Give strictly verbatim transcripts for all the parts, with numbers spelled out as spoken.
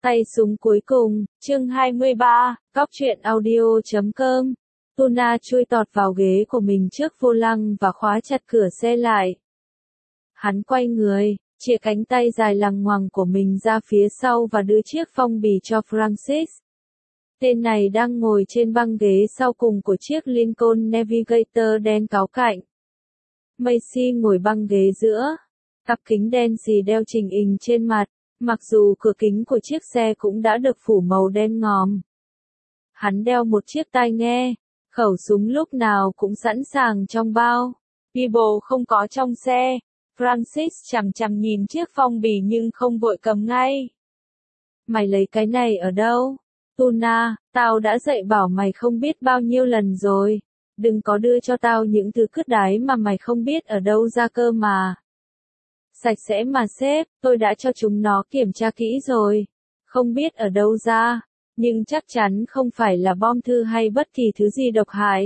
Tay súng cuối cùng, chương hai mươi ba, cóc truyện audio chấm com. Tuna chui tọt vào ghế của mình trước vô lăng và khóa chặt cửa xe lại. Hắn quay người, chĩa cánh tay dài lằng ngoằng của mình ra phía sau và đưa chiếc phong bì cho Francis. Tên này đang ngồi trên băng ghế sau cùng của chiếc Lincoln Navigator đen cáu cạnh. Macy ngồi băng ghế giữa, cặp kính đen xì đeo chỉnh hình trên mặt, mặc dù cửa kính của chiếc xe cũng đã được phủ màu đen ngòm. Hắn đeo một chiếc tai nghe, khẩu súng lúc nào cũng sẵn sàng trong bao. Bible không có trong xe. Francis chằm chằm nhìn chiếc phong bì nhưng không vội cầm ngay. Mày lấy cái này ở đâu? Tuna, tao đã dạy bảo mày không biết bao nhiêu lần rồi. Đừng có đưa cho tao những thứ cứt đái mà mày không biết ở đâu ra cơ mà. Sạch sẽ mà sếp, tôi đã cho chúng nó kiểm tra kỹ rồi. Không biết ở đâu ra, nhưng chắc chắn không phải là bom thư hay bất kỳ thứ gì độc hại.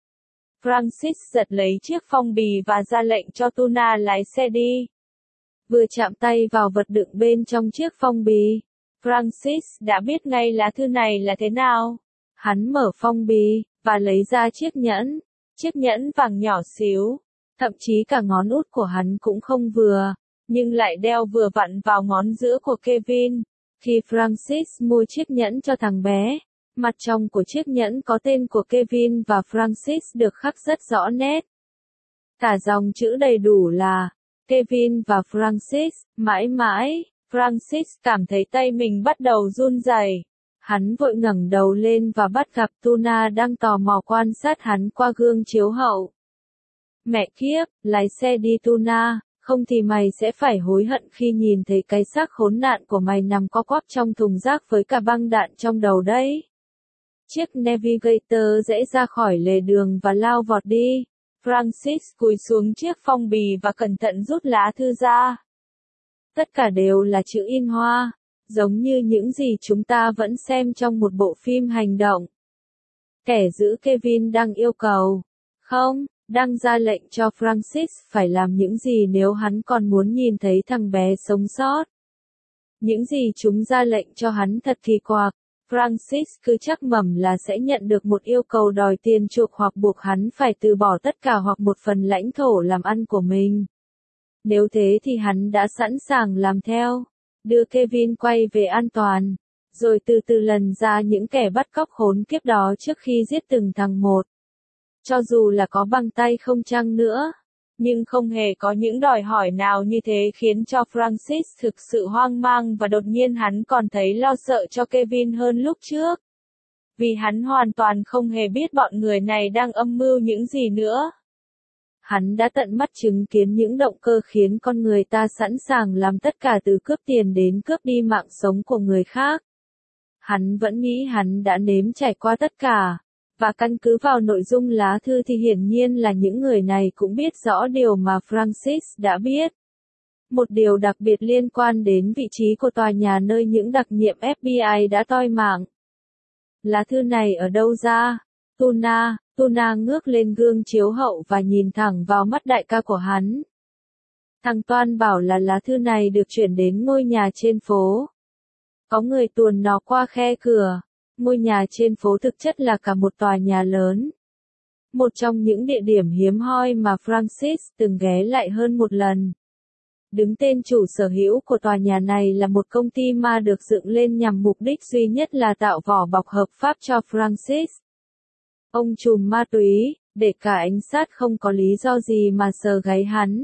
Francis giật lấy chiếc phong bì và ra lệnh cho Tuna lái xe đi. Vừa chạm tay vào vật đựng bên trong chiếc phong bì, Francis đã biết ngay lá thư này là thế nào. Hắn mở phong bì, và lấy ra chiếc nhẫn, chiếc nhẫn vàng nhỏ xíu. Thậm chí cả ngón út của hắn cũng không vừa, nhưng lại đeo vừa vặn vào ngón giữa của Kevin. Khi Francis mua chiếc nhẫn cho thằng bé, mặt trong của chiếc nhẫn có tên của Kevin và Francis được khắc rất rõ nét. Cả dòng chữ đầy đủ là Kevin và Francis, mãi mãi. Francis cảm thấy tay mình bắt đầu run rẩy. Hắn vội ngẩng đầu lên và bắt gặp Tuna đang tò mò quan sát hắn qua gương chiếu hậu. Mẹ kiếp, lái xe đi Tuna, không thì mày sẽ phải hối hận khi nhìn thấy cái xác khốn nạn của mày nằm co quắp trong thùng rác với cả băng đạn trong đầu đấy. Chiếc Navigator rẽ ra khỏi lề đường và lao vọt đi. Francis cúi xuống chiếc phong bì và cẩn thận rút lá thư ra. Tất cả đều là chữ in hoa, giống như những gì chúng ta vẫn xem trong một bộ phim hành động. Kẻ giữ Kevin đang yêu cầu, không, đang ra lệnh cho Francis phải làm những gì nếu hắn còn muốn nhìn thấy thằng bé sống sót. Những gì chúng ra lệnh cho hắn thật kỳ quặc. Francis cứ chắc mẩm là sẽ nhận được một yêu cầu đòi tiền chuộc hoặc buộc hắn phải từ bỏ tất cả hoặc một phần lãnh thổ làm ăn của mình. Nếu thế thì hắn đã sẵn sàng làm theo, đưa Kevin quay về an toàn, rồi từ từ lần ra những kẻ bắt cóc khốn kiếp đó trước khi giết từng thằng một. Cho dù là có bằng tay không chăng nữa, nhưng không hề có những đòi hỏi nào như thế khiến cho Francis thực sự hoang mang và đột nhiên hắn còn thấy lo sợ cho Kevin hơn lúc trước. Vì hắn hoàn toàn không hề biết bọn người này đang âm mưu những gì nữa. Hắn đã tận mắt chứng kiến những động cơ khiến con người ta sẵn sàng làm tất cả từ cướp tiền đến cướp đi mạng sống của người khác. Hắn vẫn nghĩ hắn đã nếm trải qua tất cả. Và căn cứ vào nội dung lá thư thì hiển nhiên là những người này cũng biết rõ điều mà Francis đã biết. Một điều đặc biệt liên quan đến vị trí của tòa nhà nơi những đặc nhiệm ép bê i đã toi mạng. Lá thư này ở đâu ra? Tuna, Tuna ngước lên gương chiếu hậu và nhìn thẳng vào mắt đại ca của hắn. Thằng Toan bảo là lá thư này được chuyển đến ngôi nhà trên phố. Có người tuồn nó qua khe cửa. Ngôi nhà trên phố thực chất là cả một tòa nhà lớn. Một trong những địa điểm hiếm hoi mà Francis từng ghé lại hơn một lần. Đứng tên chủ sở hữu của tòa nhà này là một công ty ma được dựng lên nhằm mục đích duy nhất là tạo vỏ bọc hợp pháp cho Francis. Ông trùm ma túy, để cả ánh sát không có lý do gì mà sờ gáy hắn.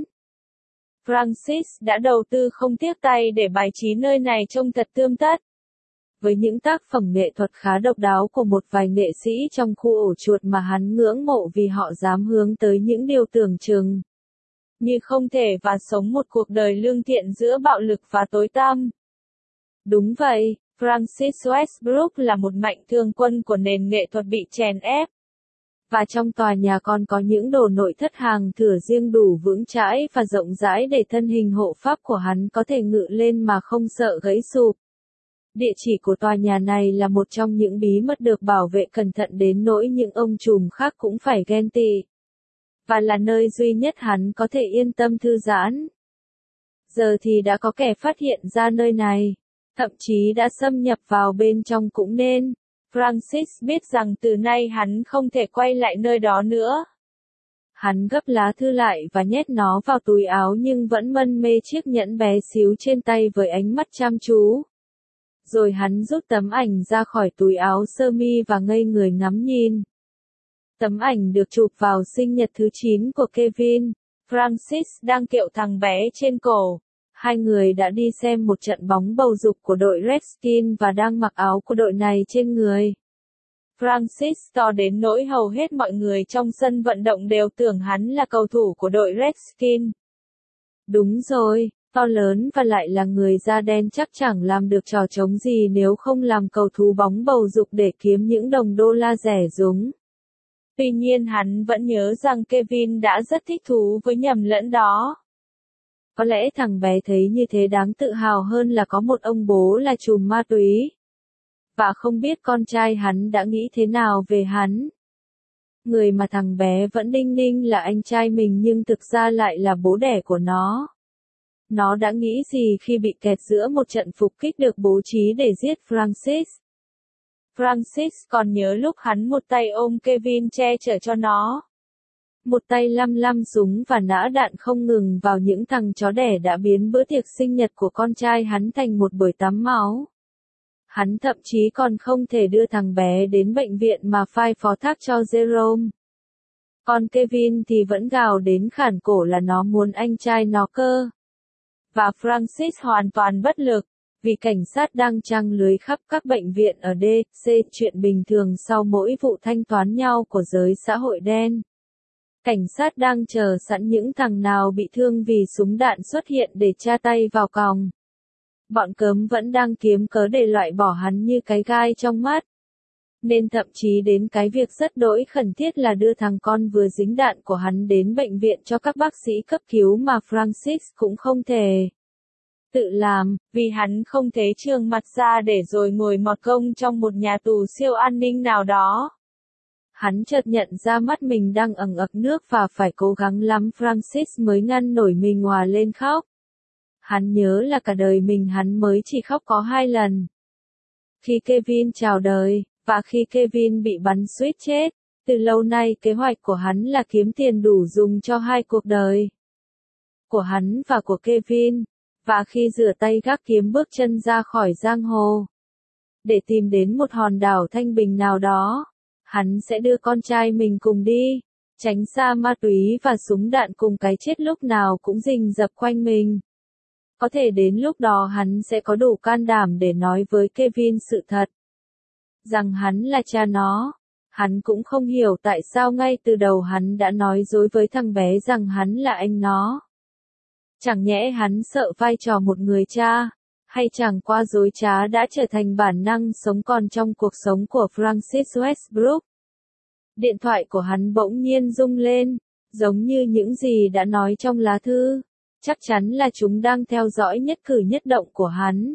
Francis đã đầu tư không tiếc tay để bài trí nơi này trông thật tươm tất. Với những tác phẩm nghệ thuật khá độc đáo của một vài nghệ sĩ trong khu ổ chuột mà hắn ngưỡng mộ vì họ dám hướng tới những điều tưởng chừng như không thể và sống một cuộc đời lương thiện giữa bạo lực và tối tăm. Đúng vậy, Francis Westbrook là một mạnh thường quân của nền nghệ thuật bị chèn ép. Và trong tòa nhà còn có những đồ nội thất hàng thửa riêng đủ vững chãi và rộng rãi để thân hình hộ pháp của hắn có thể ngự lên mà không sợ gãy sụp. Địa chỉ của tòa nhà này là một trong những bí mật được bảo vệ cẩn thận đến nỗi những ông trùm khác cũng phải ghen tị. Và là nơi duy nhất hắn có thể yên tâm thư giãn. Giờ thì đã có kẻ phát hiện ra nơi này. thậm chí đã xâm nhập vào bên trong cũng nên. Francis biết rằng từ nay hắn không thể quay lại nơi đó nữa. Hắn gấp lá thư lại và nhét nó vào túi áo nhưng vẫn mân mê chiếc nhẫn bé xíu trên tay với ánh mắt chăm chú. Rồi hắn rút tấm ảnh ra khỏi túi áo sơ mi và ngây người ngắm nhìn. Tấm ảnh được chụp vào sinh nhật thứ chín của Kevin. Francis đang kiệu thằng bé trên cổ. Hai người đã đi xem một trận bóng bầu dục của đội Redskins và đang mặc áo của đội này trên người. Francis to đến nỗi hầu hết mọi người trong sân vận động đều tưởng hắn là cầu thủ của đội Redskins. Đúng rồi, to lớn và lại là người da đen chắc chẳng làm được trò trống gì nếu không làm cầu thủ bóng bầu dục để kiếm những đồng đô la rẻ rúng. Tuy nhiên hắn vẫn nhớ rằng Kevin đã rất thích thú với nhầm lẫn đó. Có lẽ thằng bé thấy như thế đáng tự hào hơn là có một ông bố là trùm ma túy. Và không biết con trai hắn đã nghĩ thế nào về hắn. Người mà thằng bé vẫn đinh ninh là anh trai mình nhưng thực ra lại là bố đẻ của nó. Nó đã nghĩ gì khi bị kẹt giữa một trận phục kích được bố trí để giết Francis? Francis còn nhớ lúc hắn một tay ôm Kevin che chở cho nó. Một tay lăm lăm súng và nã đạn không ngừng vào những thằng chó đẻ đã biến bữa tiệc sinh nhật của con trai hắn thành một buổi tắm máu. Hắn thậm chí còn không thể đưa thằng bé đến bệnh viện mà phải phó thác cho Jerome. Còn Kevin thì vẫn gào đến khản cổ là nó muốn anh trai nó cơ. Và Francis hoàn toàn bất lực, vì cảnh sát đang trăng lưới khắp các bệnh viện ở D, C, chuyện bình thường sau mỗi vụ thanh toán nhau của giới xã hội đen. Cảnh sát đang chờ sẵn những thằng nào bị thương vì súng đạn xuất hiện để tra tay vào còng. Bọn cớm vẫn đang kiếm cớ để loại bỏ hắn như cái gai trong mắt. Nên thậm chí đến cái việc rất đỗi khẩn thiết là đưa thằng con vừa dính đạn của hắn đến bệnh viện cho các bác sĩ cấp cứu mà Francis cũng không thể tự làm, vì hắn không thể trương mặt ra để rồi ngồi mọt công trong một nhà tù siêu an ninh nào đó. Hắn chợt nhận ra mắt mình đang ẩn ực nước và phải cố gắng lắm Francis mới ngăn nổi mình òa lên khóc. Hắn nhớ là cả đời mình hắn mới chỉ khóc có hai lần. Khi Kevin chào đời, và khi Kevin bị bắn suýt chết. Từ lâu nay kế hoạch của hắn là kiếm tiền đủ dùng cho hai cuộc đời. Của hắn và của Kevin. Và khi rửa tay gác kiếm bước chân ra khỏi giang hồ. Để tìm đến một hòn đảo thanh bình nào đó. Hắn sẽ đưa con trai mình cùng đi. Tránh xa ma túy và súng đạn cùng cái chết lúc nào cũng rình rập quanh mình. Có thể đến lúc đó hắn sẽ có đủ can đảm để nói với Kevin sự thật. Rằng hắn là cha nó. Hắn cũng không hiểu tại sao ngay từ đầu hắn đã nói dối với thằng bé rằng hắn là anh nó. Chẳng nhẽ hắn sợ vai trò một người cha, hay chẳng qua dối trá đã trở thành bản năng sống còn trong cuộc sống của Francis Westbrook. Điện thoại của hắn bỗng nhiên rung lên, giống như những gì đã nói trong lá thư. Chắc chắn là chúng đang theo dõi nhất cử nhất động của hắn.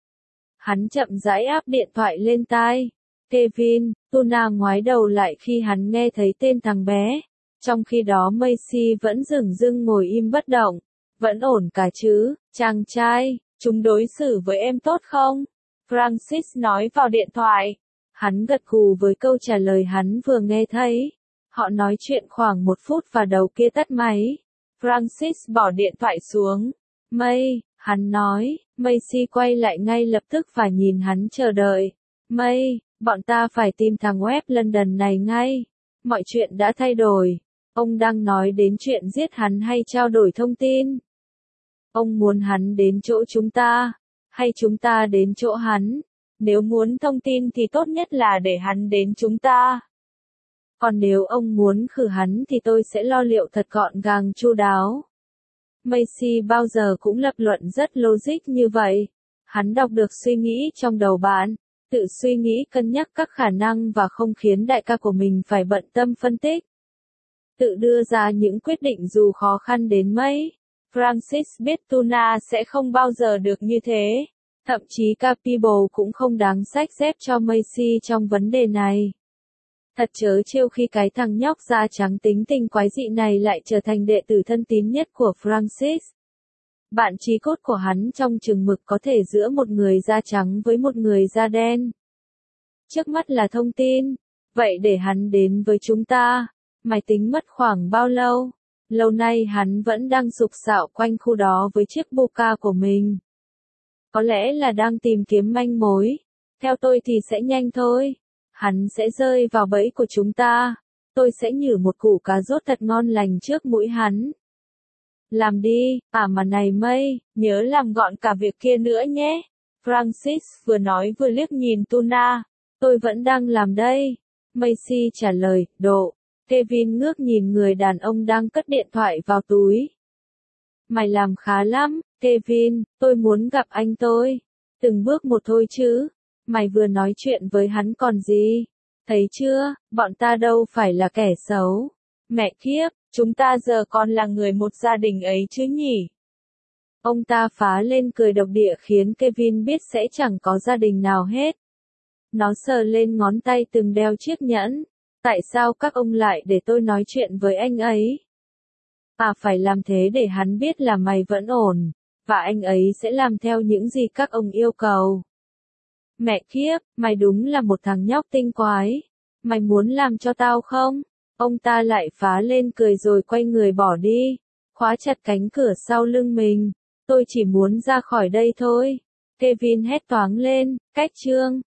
Hắn chậm rãi áp điện thoại lên tai. Kevin, Tuna ngoái đầu lại khi hắn nghe thấy tên thằng bé. Trong khi đó Macy vẫn dửng dưng ngồi im bất động. Vẫn ổn cả chứ, chàng trai, chúng đối xử với em tốt không? Francis nói vào điện thoại. Hắn gật gù với câu trả lời hắn vừa nghe thấy. Họ nói chuyện khoảng một phút và đầu kia tắt máy. Francis bỏ điện thoại xuống. May, hắn nói, Macy quay lại ngay lập tức và nhìn hắn chờ đợi. May, bọn ta phải tìm thằng web London này ngay. Mọi chuyện đã thay đổi. Ông đang nói đến chuyện giết hắn hay trao đổi thông tin? Ông muốn hắn đến chỗ chúng ta, hay chúng ta đến chỗ hắn? Nếu muốn thông tin thì tốt nhất là để hắn đến chúng ta. Còn nếu ông muốn khử hắn thì tôi sẽ lo liệu thật gọn gàng chu đáo. Macy bao giờ cũng lập luận rất logic như vậy. Hắn đọc được suy nghĩ trong đầu bạn, tự suy nghĩ cân nhắc các khả năng và không khiến đại ca của mình phải bận tâm phân tích. Tự đưa ra những quyết định dù khó khăn đến mấy. Francis biết Tuna sẽ không bao giờ được như thế. Thậm chí Capable cũng không đáng xách xếp cho Macy trong vấn đề này. Thật trớ trêu khi cái thằng nhóc da trắng tính tình quái dị này lại trở thành đệ tử thân tín nhất của Francis. Bạn chí cốt của hắn trong chừng mực có thể giữa một người da trắng với một người da đen. Trước mắt là thông tin. Vậy để hắn đến với chúng ta. Mày tính mất khoảng bao lâu? Lâu nay hắn vẫn đang sục sạo quanh khu đó với chiếc Buka của mình. Có lẽ là đang tìm kiếm manh mối. Theo tôi thì sẽ nhanh thôi. Hắn sẽ rơi vào bẫy của chúng ta. Tôi sẽ nhử một củ cà rốt thật ngon lành trước mũi hắn. Làm đi, à mà này mây, nhớ làm gọn cả việc kia nữa nhé. Francis vừa nói vừa liếc nhìn Tuna. Tôi vẫn đang làm đây. Macy trả lời, độ. Kevin ngước nhìn người đàn ông đang cất điện thoại vào túi. Mày làm khá lắm, Kevin, tôi muốn gặp anh tôi. Từng bước một thôi chứ. Mày vừa nói chuyện với hắn còn gì? Thấy chưa, bọn ta đâu phải là kẻ xấu. Mẹ kiếp, chúng ta giờ còn là người một gia đình ấy chứ nhỉ? Ông ta phá lên cười độc địa khiến Kevin biết sẽ chẳng có gia đình nào hết. Nó sờ lên ngón tay từng đeo chiếc nhẫn. Tại sao các ông lại để tôi nói chuyện với anh ấy? À phải làm thế để hắn biết là mày vẫn ổn. Và anh ấy sẽ làm theo những gì các ông yêu cầu. Mẹ kiếp, mày đúng là một thằng nhóc tinh quái. Mày muốn làm cho tao không? Ông ta lại phá lên cười rồi quay người bỏ đi. Khóa chặt cánh cửa sau lưng mình. Tôi chỉ muốn ra khỏi đây thôi. Kevin hét toáng lên, cách chương.